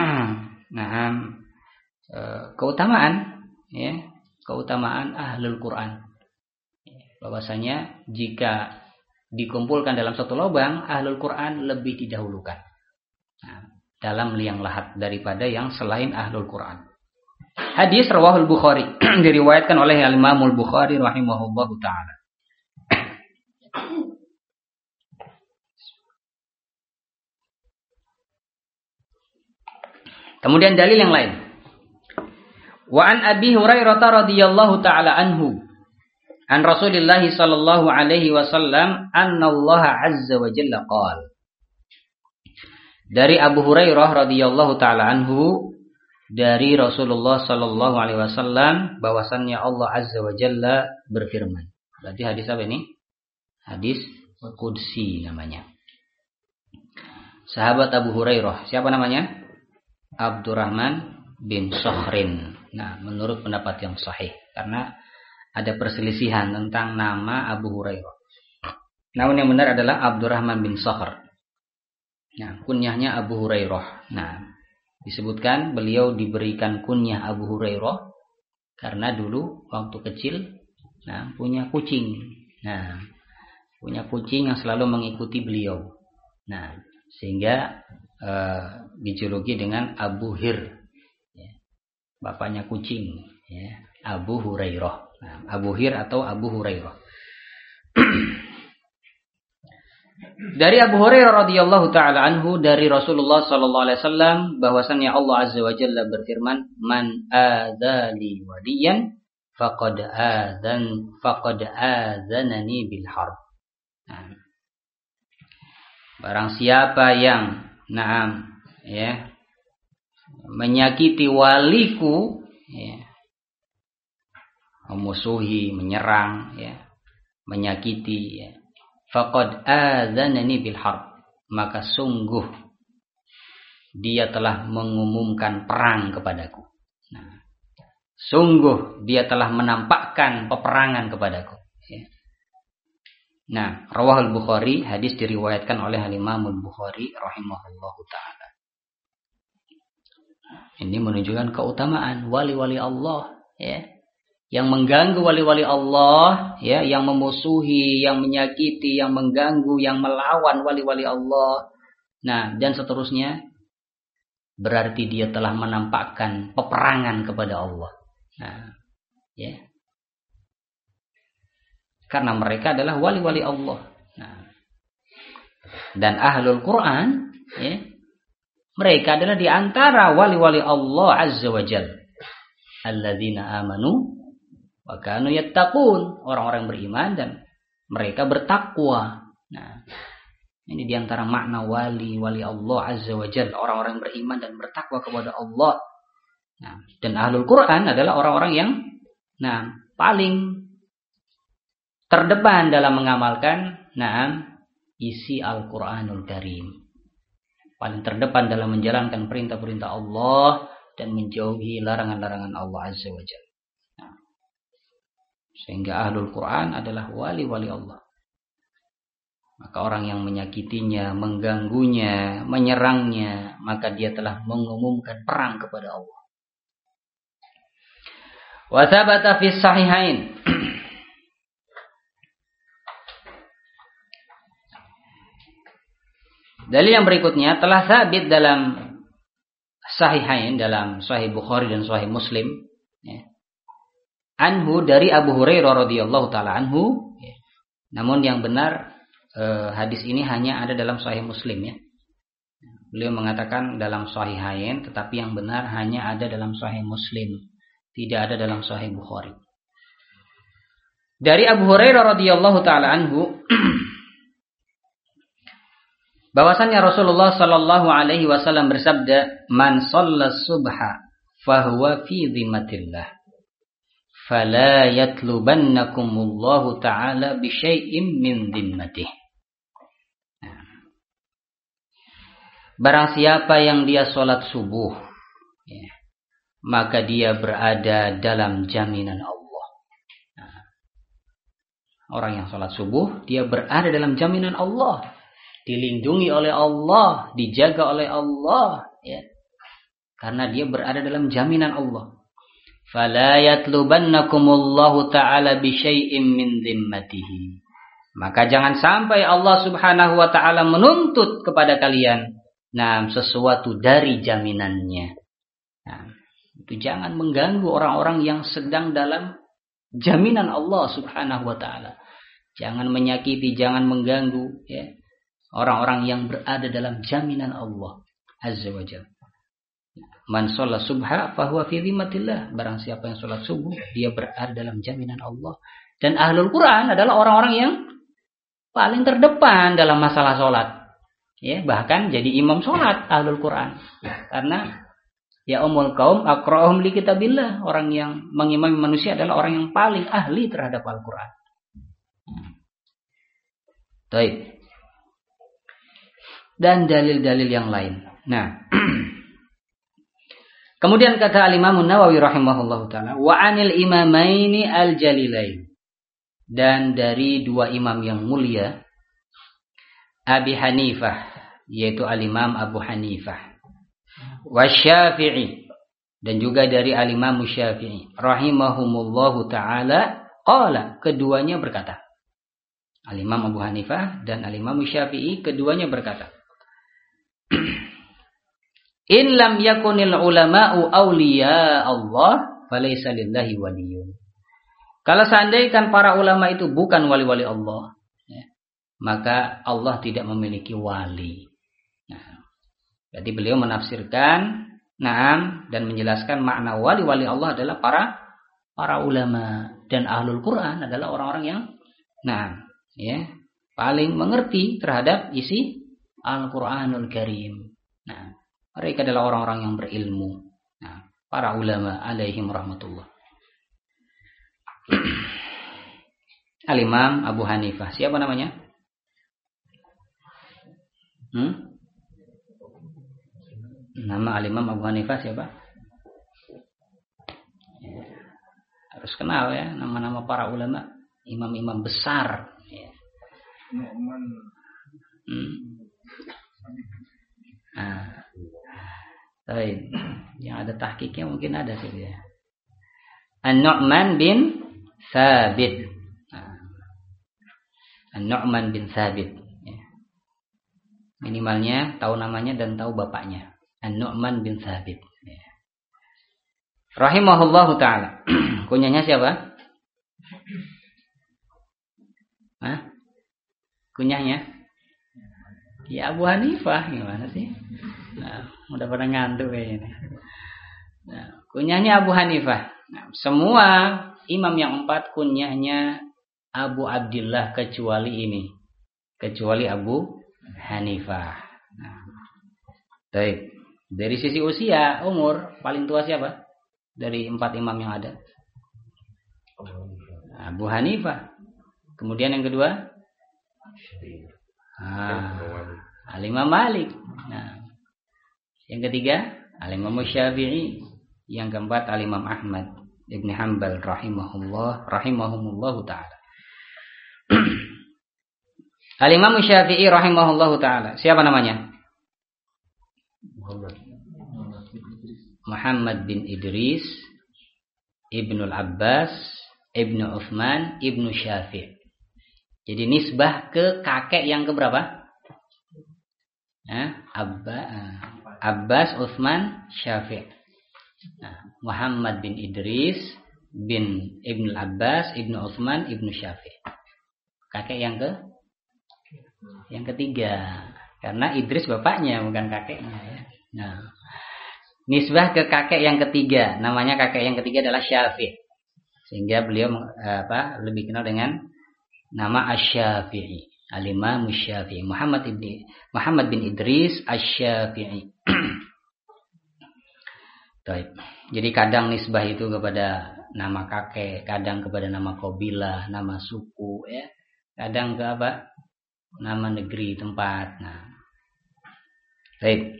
keutamaan, ya, keutamaan ahlul Quran. Bahwasanya jika dikumpulkan dalam satu lubang, ahlul Quran lebih didahulukan dalam liang lahat daripada yang selain ahlul Quran. Hadis rawahul Bukhari, diriwayatkan oleh Imam Al-Bukhari rahimahullahu taala. Kemudian dalil yang lain. Wa an Abi Hurairah radhiyallahu taala anhu an Rasulillah sallallahu alaihi wasallam anna Allah azza wa jalla qala. Dari Abu Hurairah radhiyallahu taala anhu dari Rasulullah sallallahu alaihi wasallam bahwasannya Allah azza wa jalla berfirman. Berarti hadis apa ini? Hadis qudsi namanya. Sahabat Abu Hurairah, siapa namanya? Abdurrahman bin Sakhrin. Menurut pendapat yang sahih, karena ada perselisihan tentang nama Abu Hurairah. Namun yang benar adalah Abdurrahman bin Sakhr. Kunyahnya Abu Hurairah. Disebutkan beliau diberikan kunyah Abu Hurairah karena dulu waktu kecil punya kucing. Punya kucing yang selalu mengikuti beliau. Sehingga dijuluki dengan Abu Hir, bapaknya kucing, Abu Hurairah. Abu Hir atau Abu Hurairah. Dari Abu Hurairah radhiyallahu taala anhu dari Rasulullah sallallahu alaihi wasallam bahwasannya Allah azza wa jalla berfirman, "Man adzali waliyan faqad adzanani bil harb." Barang siapa yang menyakiti waliku, memusuhi, menyerang, menyakiti, faqad adzanani bil harb, maka sungguh dia telah mengumumkan perang kepadaku. Sungguh dia telah menampakkan peperangan kepadaku. Rawahul Bukhari, hadis diriwayatkan oleh Imam Al-Bukhari rahimahullahu taala. Ini menunjukkan keutamaan wali-wali Allah, yang mengganggu wali-wali Allah, yang memusuhi, yang menyakiti, yang mengganggu, yang melawan wali-wali Allah. Dan seterusnya, berarti dia telah menampakkan peperangan kepada Allah. Karena mereka adalah wali-wali Allah. Dan ahlul Quran, mereka adalah di antara wali-wali Allah azza wa jalla. Alladzina amanu wa kanu yattaqun, orang-orang beriman dan mereka bertakwa. Ini diantara makna wali Allah Azza wa Jalla, orang-orang yang beriman dan bertakwa kepada Allah. Nah, dan ahlul Quran adalah orang-orang yang paling terdepan dalam mengamalkan isi Al-Quranul Karim. Paling terdepan dalam menjalankan perintah-perintah Allah dan menjauhi larangan-larangan Allah Azza wa Jalla. Nah, sehingga ahlul Quran adalah wali-wali Allah. Maka orang yang menyakitinya, mengganggunya, menyerangnya, maka dia telah mengumumkan perang kepada Allah. Wa thabata fi sahihain. Dalil yang berikutnya telah sabit dalam sahihain, dalam Sahih Bukhari dan Sahih Muslim, ya. Anhu, dari Abu Hurairah radhiyallahu taala anhu, ya. Namun yang benar hadis ini hanya ada dalam Sahih Muslim, ya. Beliau mengatakan dalam sahihain, tetapi yang benar hanya ada dalam Sahih Muslim, tidak ada dalam Sahih Bukhari. Dari Abu Hurairah radhiyallahu taala anhu bahwasannya Rasulullah sallallahu alaihi wasallam bersabda, "Man shalla subha fahuwa fi dhimmatillah. Fala yatlubannakumullahu ta'ala bi syai'in min dhimmatih." Barang siapa yang dia salat subuh, ya, maka dia berada dalam jaminan Allah. Orang yang salat subuh, dia berada dalam jaminan Allah. Dilindungi oleh Allah, dijaga oleh Allah, ya. Karena dia berada dalam jaminan Allah. Fala yatlubannakumullahu ta'ala bi syai'in min dhimmatihi. Maka jangan sampai Allah Subhanahu wa taala menuntut kepada kalian sesuatu dari jaminannya. Itu jangan mengganggu orang-orang yang sedang dalam jaminan Allah Subhanahu wa taala. Jangan menyakiti, jangan mengganggu, ya, orang-orang yang berada dalam jaminan Allah Azza wa Jalla. Man shalla subha fahuwa fi dhimmatillah. Barang siapa yang salat subuh, dia berada dalam jaminan Allah. Dan ahlul Quran adalah orang-orang yang paling terdepan dalam masalah salat. Ya, bahkan jadi imam salat ahlul Quran. Karena ya umul kaum aqra'uhum li kitabillah. Orang yang mengimami manusia adalah orang yang paling ahli terhadap Al-Quran. Baik. Dan dalil-dalil yang lain. Nah, kemudian kata Al-Imam Nawawi rahimahullahu taala, wa 'anil imamaini al-jalilain. Dan dari dua imam yang mulia, Abi Hanifah, yaitu Al-Imam Abu Hanifah, wa Syafi'i, dan juga dari Al-Imam Syafi'i rahimahumullahu taala, qala, keduanya berkata. Al-Imam Abu Hanifah dan Al-Imam Syafi'i keduanya berkata, in lam yakunil ulama'u awliya Allah falaysa lillahi waliyun. Kalau seandainya para ulama itu bukan wali-wali Allah, ya, maka Allah tidak memiliki wali. Nah, jadi beliau menafsirkan dan menjelaskan makna wali-wali Allah adalah para ulama, dan ahlul Quran adalah orang-orang yang ya, paling mengerti terhadap isi Al-Quranul Karim. Nah, mereka adalah orang-orang yang berilmu. Nah, para ulama alaihim rahmatullah. Al-Imam Abu Hanifah. Siapa namanya? Nama Al-Imam Abu Hanifah siapa? Ya, harus kenal ya nama-nama para ulama, imam-imam besar. Ya. Baik. Yang ada tahqiqnya mungkin ada sih ya. An-Nu'man bin Thabit. An-Nu'man bin Thabit. Ya. Minimalnya tahu namanya dan tahu bapaknya. An-Nu'man bin Thabit. Ya. Rahimahullahu ta'ala. Kunyahnya siapa? Kunyahnya? Ya Abu Hanifah. Gimana sih? Nah, udah pada ngantuk kayaknya. Nah, kunyahnya Abu Hanifah. Nah, semua imam yang 4 kunyahnya Abu Abdillah kecuali ini. Kecuali Abu Hanifah. Nah, baik. Dari sisi usia, umur, paling tua siapa? Dari 4 imam yang ada. Abu Hanifah. Kemudian yang kedua? Al-Imam Malik. Nah, yang ketiga? Al-Imam Syafi'i. Yang keempat Al-Imam Ahmad Ibn Hanbal rahimahumullahu ta'ala. Al-Imam Syafi'i rahimahullahu ta'ala. Siapa namanya? Muhammad bin Idris Ibnul Abbas Ibnu Uthman Ibnu Syafi'i. Jadi nisbah ke kakek yang keberapa? Abbas Uthman Syafi'i. Muhammad bin Idris bin Ibnul Abbas Ibnu Uthman Ibnu Syafi'i. Kakek yang ketiga. Karena Idris bapaknya bukan kakeknya ya. Nah, nisbah ke kakek yang ketiga, namanya kakek yang ketiga adalah Syafi'i. Sehingga beliau lebih kenal dengan nama Asy-Syafi'i, Al-Imam Asy-Syafi'i, Muhammad bin Idris Asy-Syafi'i. Jadi kadang nisbah itu kepada nama kakek, kadang kepada nama kabilah, nama suku ya. Kadang ke nama negeri, tempat. Nah. Baik.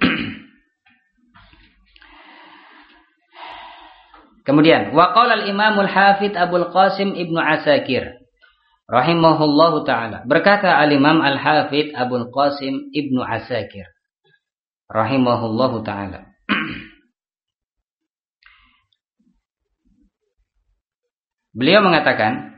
Kemudian waqala al-Imam al-Hafidz Abul Qasim Ibnu Asakir rahimahullahu taala. Berkata al-Imam al-Hafidz Abul Qasim Ibnu Asakir rahimahullahu taala. Beliau mengatakan,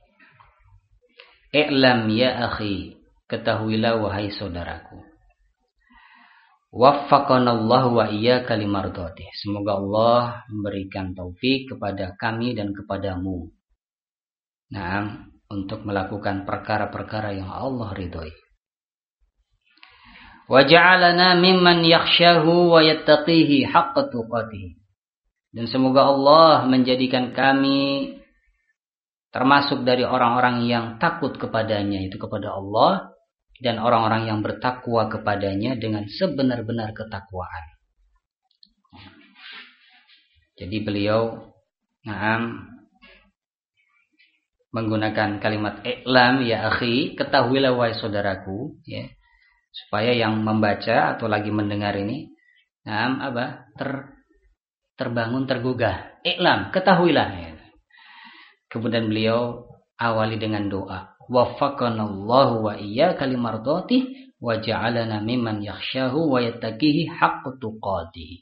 "I'lam ya akhi, ketahuilah wahai saudaraku. Waffaqanallahu wa iyyaka limardhatih. Semoga Allah memberikan taufik kepada kami dan kepadamu. Nah, untuk melakukan perkara-perkara yang Allah ridhoi. Wa ja'alana mimman yakhshahu wa yattaqihi haqqa tuqatih. Dan semoga Allah menjadikan kami termasuk dari orang-orang yang takut kepadanya, itu kepada Allah, dan orang-orang yang bertakwa kepadanya dengan sebenar-benar ketakwaan." Jadi beliau menggunakan kalimat i'lam ya akhi, ketahuilah wahai saudaraku, ya, supaya yang membaca atau lagi mendengar ini terbangun, tergugah. I'lam, ketahuilah ya. Kemudian beliau awali dengan doa, waffaqanallahu wa iyyaka limardhatih wa ja'alana mimman yakhshahu wa yattaqihi haqqa tuqatih.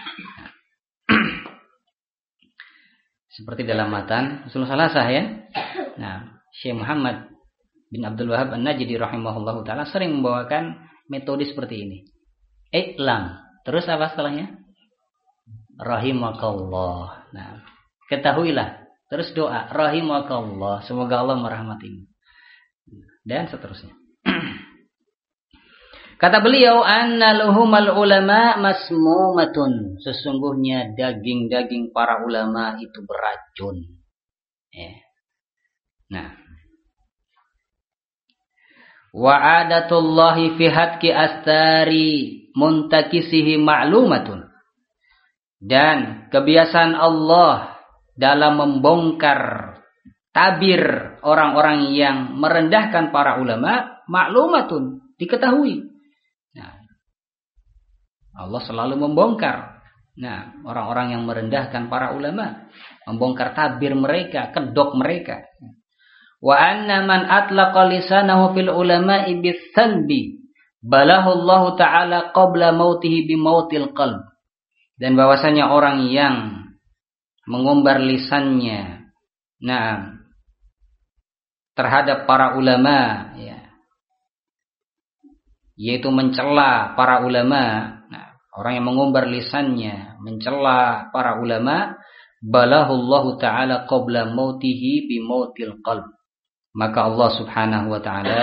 Seperti dalam matan Ushul Salasah ya. Nah, Syekh Muhammad bin Abdul Wahhab An-Najdi rahimahullahu taala sering membawakan metode seperti ini. I'lam, terus apa setelahnya? Rahimakallah. Nah, ketahuilah. Terus doa, rahimakallah, semoga Allah merahmatimu. Dan seterusnya. Kata beliau, anna luhumal ulama masmumatun. Sesungguhnya daging-daging para ulama itu beracun. Ya. Nah. Wa adatullahi fi hatki astari muntakisihi ma'lumatun. Dan kebiasaan Allah dalam membongkar tabir orang-orang yang merendahkan para ulama, maklumatun, diketahui. Nah, Allah selalu membongkar. Nah, orang-orang yang merendahkan para ulama, membongkar tabir mereka, kedok mereka. Wa anna man atlaqa lisanahu fil ulama'i bis-salbi balahu Allah taala qabla mautihi bi mautil qalb. Dan bahwasanya orang yang mengumbar lisannya terhadap para ulama ya, yaitu mencela para ulama. Nah, orang yang mengumbar lisannya mencela para ulama, balahullahu taala qabla mautihi bi mautil qalb. Maka Allah Subhanahu wa taala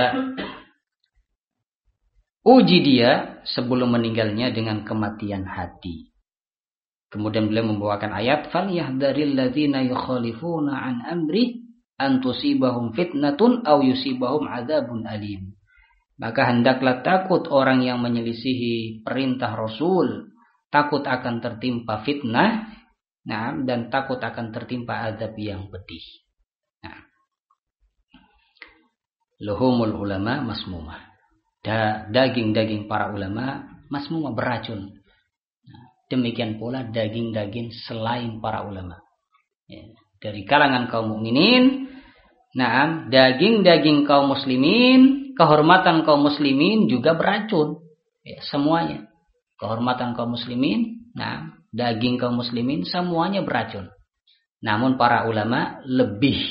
uji dia sebelum meninggalnya dengan kematian hati. Kemudian beliau membawakan ayat, "Falyahdharil ladzina yukhalifuna an amri an tusibahum fitnatun aw yusibahum adzabun alim." Maka hendaklah takut orang yang menyelisihi perintah Rasul, takut akan tertimpa fitnah, nah, dan takut akan tertimpa azab yang pedih. Nah, luhumul ulama masmumah. Daging-daging para ulama masmumah, beracun. Nah, demikian pula daging-daging selain para ulama. Ya, dari kalangan kaum mukminin, nah, daging-daging kaum muslimin, kehormatan kaum muslimin juga beracun. Ya, semuanya. Kehormatan kaum muslimin, nah, daging kaum muslimin semuanya beracun. Namun para ulama lebih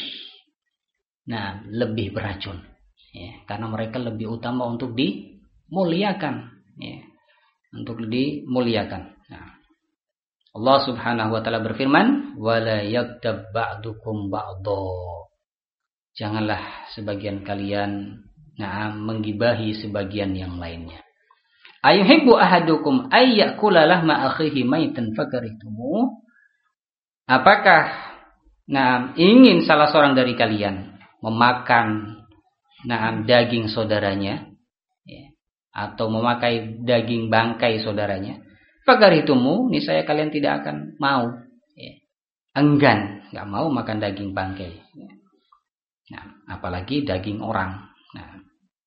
beracun. Ya, karena mereka lebih utama untuk dimuliakan. Ya, untuk dimuliakan. Nah, Allah Subhanahu wa taala berfirman, "Wala yaktab ba'dukum ba'dha." Janganlah sebagian kalian menggibahi sebagian yang lainnya. Ayuhibbu ahadukum ay ya'kula lahma akhihi maitan fakarihtumu? Apakah ingin salah seorang dari kalian memakan daging saudaranya, ya, atau memakai daging bangkai saudaranya? Fakarihtumu, niscaya kalian tidak akan mau, ya. Enggan, enggak mau makan daging bangkai. Ya. Nah, apalagi daging orang. Nah,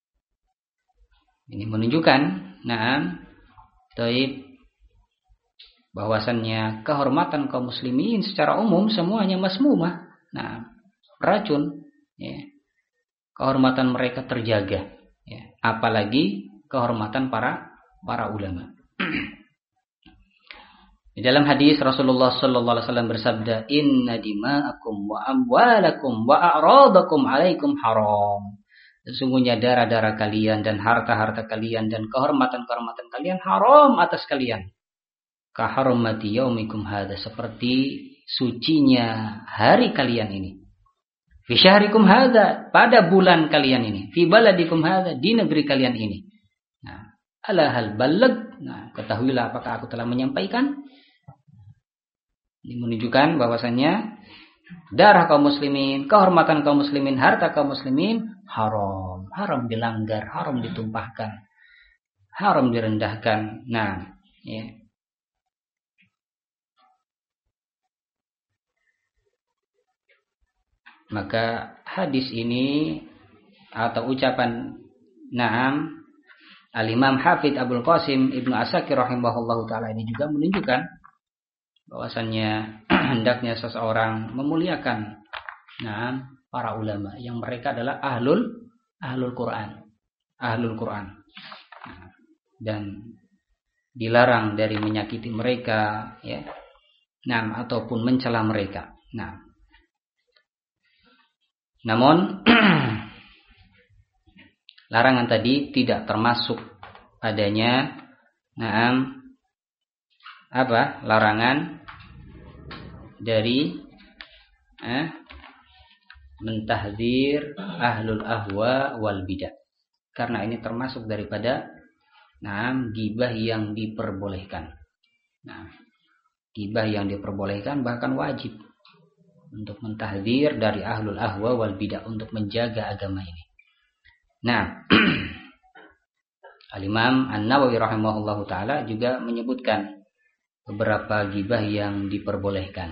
ini menunjukkan, bahwasannya kehormatan kaum muslimin secara umum semuanya masmumah. Nah, racun. Ya. Kehormatan mereka terjaga. Ya. Apalagi kehormatan para ulama. Di dalam hadis Rasulullah sallallahu alaihi wasallam bersabda, "Inna dima'akum wa amwalakum wa a'radakum 'alaikum haram." Sesungguhnya darah-darah kalian dan harta-harta kalian dan kehormatan-kehormatan kalian haram atas kalian. Ka hurmati yaumikum hadza, seperti sucinya hari kalian ini. Fi syahrikum hadza, pada bulan kalian ini. Fi baladikum hadza, di negeri kalian ini. Nah, ala hal balag. Nah, ketahuilah apakah aku telah menyampaikan? Ini menunjukkan bahwasannya darah kaum muslimin, kehormatan kaum muslimin, harta kaum muslimin haram dilanggar, haram ditumpahkan, haram direndahkan. Nah, ya. Maka hadis ini atau ucapan Al-Imam Hafidz Abul Qasim Ibnu Asakir rahimahullahu taala ini juga menunjukkan bahwasannya hendaknya seseorang memuliakan para ulama yang mereka adalah ahlul Quran, dan dilarang dari menyakiti mereka, ya, ataupun mencela mereka. Namun larangan tadi tidak termasuk adanya larangan dari mentahdzir ahlul ahwa wal bidah, karena ini termasuk daripada ghibah yang diperbolehkan. Ghibah yang diperbolehkan bahkan wajib untuk mentahdzir dari ahlul ahwa wal bidah, untuk menjaga agama ini. Al-Imam An-Nawawi rahimahullahu taala juga menyebutkan beberapa ghibah yang diperbolehkan.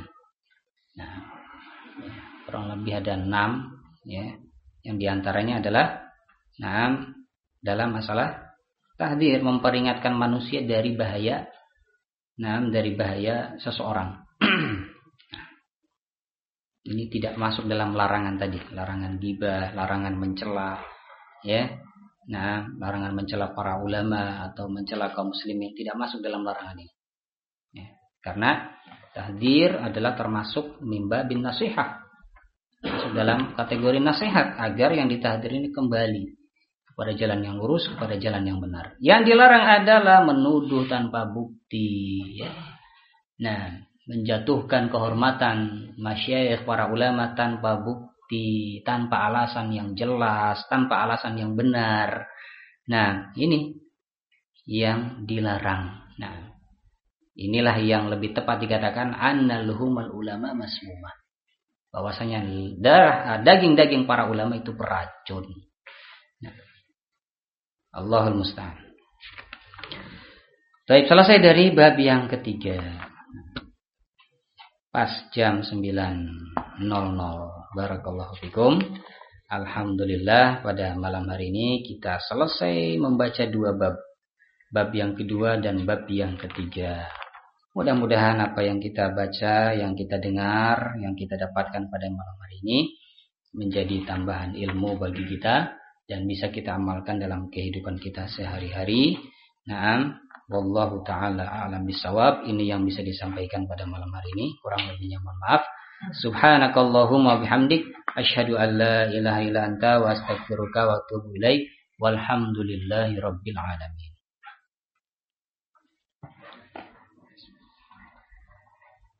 Kurang lebih ada 6, ya. Yang diantaranya adalah dalam masalah tahdzir, memperingatkan manusia dari bahaya seseorang. Ini tidak masuk dalam larangan tadi, larangan ghibah, larangan mencela, ya. Larangan mencela para ulama atau mencela kaum muslimin tidak masuk dalam larangan ini. Ya. Karena tahdzir adalah termasuk mimba bin nasihat, masuk dalam kategori nasihat agar yang ditahdzir ini kembali kepada jalan yang lurus, kepada jalan yang benar. Yang dilarang adalah menuduh tanpa bukti, ya. Menjatuhkan kehormatan masyayikh para ulama tanpa bukti, tanpa alasan yang jelas, tanpa alasan yang benar. Ini yang dilarang. Inilah yang lebih tepat dikatakan annal-luhumul ulama masmumah. Bahwasanya daging-daging para ulama itu beracun. Allahul musta'an. Baik, selesai dari bab yang ketiga. Pas jam 9.00. Barakallahu fikum. Alhamdulillah pada malam hari ini kita selesai membaca dua bab. Bab yang kedua dan bab yang ketiga. Mudah-mudahan apa yang kita baca, yang kita dengar, yang kita dapatkan pada malam hari ini menjadi tambahan ilmu bagi kita dan bisa kita amalkan dalam kehidupan kita sehari-hari. Naam, wallahu taala a'lam bissawab. Ini yang bisa disampaikan pada malam hari ini. Kurang lebihnya mohon maaf. Subhanakallahumma bihamdik asyhadu an la ilaha illa anta wa astaghfiruka wa atubu ilaik. Walhamdulillahi rabbil alamin.